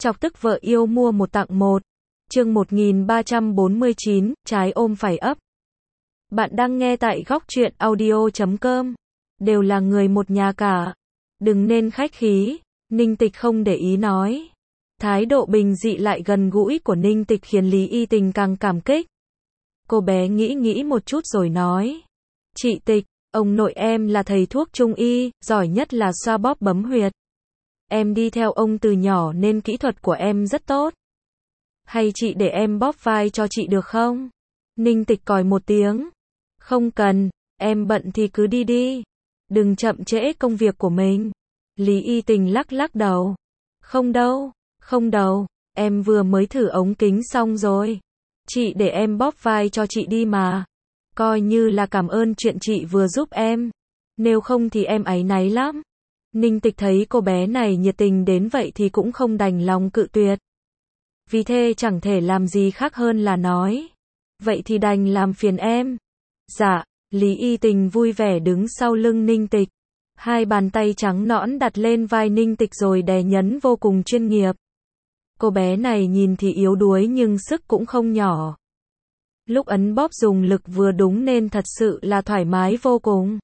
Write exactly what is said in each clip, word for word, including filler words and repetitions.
Chọc tức vợ yêu mua một tặng một. Chương một nghìn ba trăm bốn mươi chín, trái ôm phải ấp. Bạn đang nghe tại góc truyện audio chấm com. Đều là người một nhà cả. Đừng nên khách khí, Ninh Tịch không để ý nói. Thái độ bình dị lại gần gũi của Ninh Tịch khiến Lý Y Tình càng cảm kích. Cô bé nghĩ nghĩ một chút rồi nói. Chị Tịch, ông nội em là thầy thuốc trung y, giỏi nhất là xoa bóp bấm huyệt. Em đi theo ông từ nhỏ nên kỹ thuật của em rất tốt. Hay chị để em bóp vai cho chị được không? Ninh Tịch còi một tiếng. Không cần, em bận thì cứ đi đi. Đừng chậm trễ công việc của mình. Lý Y Tình lắc lắc đầu. Không đâu, không đâu, em vừa mới thử ống kính xong rồi. Chị để em bóp vai cho chị đi mà. Coi như là cảm ơn chuyện chị vừa giúp em. Nếu không thì em áy náy lắm. Ninh Tịch thấy cô bé này nhiệt tình đến vậy thì cũng không đành lòng cự tuyệt. Vì thế chẳng thể làm gì khác hơn là nói. Vậy thì đành làm phiền em. Dạ, Lý Y Tình vui vẻ đứng sau lưng Ninh Tịch. Hai bàn tay trắng nõn đặt lên vai Ninh Tịch rồi đè nhấn vô cùng chuyên nghiệp. Cô bé này nhìn thì yếu đuối nhưng sức cũng không nhỏ. Lúc ấn bóp dùng lực vừa đúng nên thật sự là thoải mái vô cùng.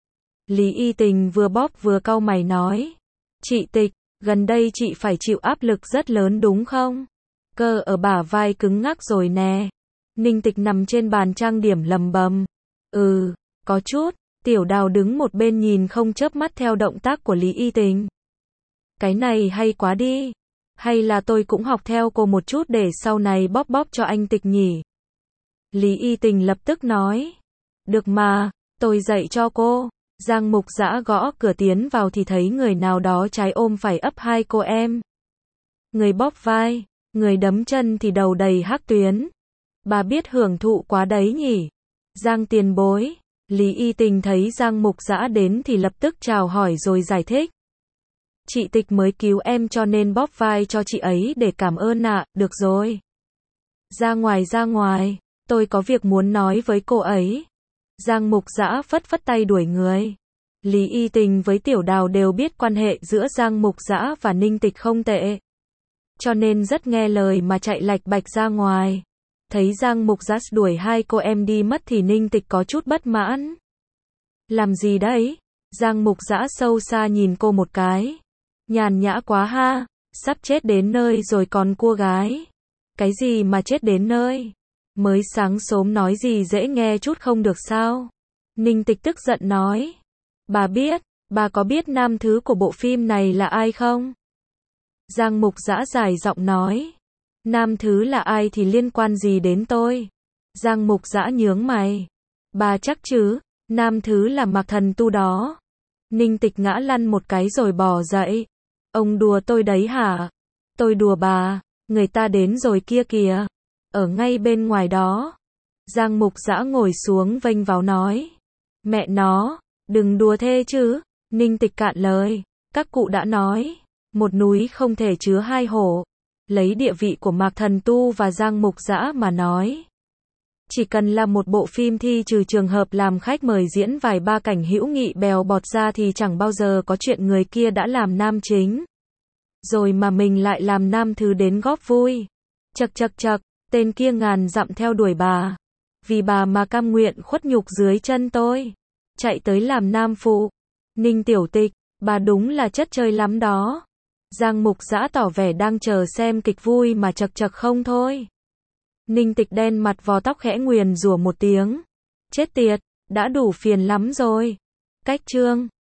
Lý Y Tình vừa bóp vừa cau mày nói. Chị Tịch, gần đây chị phải chịu áp lực rất lớn đúng không? Cơ ở bả vai cứng ngắc rồi nè. Ninh Tịch nằm trên bàn trang điểm lầm bầm. Ừ, có chút. Tiểu Đào đứng một bên nhìn không chớp mắt theo động tác của Lý Y Tình. Cái này hay quá đi. Hay là tôi cũng học theo cô một chút để sau này bóp bóp cho anh Tịch nhỉ? Lý Y Tình lập tức nói. Được mà, tôi dạy cho cô. Giang Mục Dã gõ cửa tiến vào thì thấy người nào đó trái ôm phải ấp hai cô em. Người bóp vai, người đấm chân thì đầu đầy hắc tuyến. Bà biết hưởng thụ quá đấy nhỉ? Giang tiền bối. Lý Y Tình thấy Giang Mục Dã đến thì lập tức chào hỏi rồi giải thích. Chị Tịch mới cứu em cho nên bóp vai cho chị ấy để cảm ơn ạ, à. Được rồi. Ra ngoài ra ngoài, tôi có việc muốn nói với cô ấy. Giang Mục Dã phất phất tay đuổi người. Lý Y Tình với Tiểu Đào đều biết quan hệ giữa Giang Mục Dã và Ninh Tịch không tệ. Cho nên rất nghe lời mà chạy lạch bạch ra ngoài. Thấy Giang Mục Dã đuổi hai cô em đi mất thì Ninh Tịch có chút bất mãn. Làm gì đấy? Giang Mục Dã sâu xa nhìn cô một cái. Nhàn nhã quá ha, sắp chết đến nơi rồi còn cua gái. Cái gì mà chết đến nơi? Mới sáng sớm nói gì dễ nghe chút không được sao? Ninh Tịch tức giận nói. Bà biết, bà có biết nam thứ của bộ phim này là ai không? Giang Mục Dã dài giọng nói. Nam thứ là ai thì liên quan gì đến tôi? Giang Mục Dã nhướng mày. Bà chắc chứ, nam thứ là Mạc Thần Tu đó. Ninh Tịch ngã lăn một cái rồi bò dậy. Ông đùa tôi đấy hả? Tôi đùa bà, người ta đến rồi kia kìa. Ở ngay bên ngoài đó. Giang Mục Dã ngồi xuống vênh váo nói. Mẹ nó, đừng đùa thế chứ. Ninh Tịch cạn lời. Các cụ đã nói, một núi không thể chứa hai hổ. Lấy địa vị của Mạc Thần Tu và Giang Mục Dã mà nói. Chỉ cần là một bộ phim thi trừ trường hợp làm khách mời diễn vài ba cảnh hữu nghị bèo bọt ra thì chẳng bao giờ có chuyện người kia đã làm nam chính. Rồi mà mình lại làm nam thứ đến góp vui. Chậc chậc chậc, tên kia ngàn dặm theo đuổi bà. Vì bà mà cam nguyện khuất nhục dưới chân tôi. Chạy tới làm nam phụ. Ninh Tiểu Tịch, bà đúng là chất chơi lắm đó. Giang Mục Dã tỏ vẻ đang chờ xem kịch vui mà chậc chậc không thôi. Ninh Tịch đen mặt vò tóc khẽ nguyền rủa một tiếng. Chết tiệt, đã đủ phiền lắm rồi. Cách chương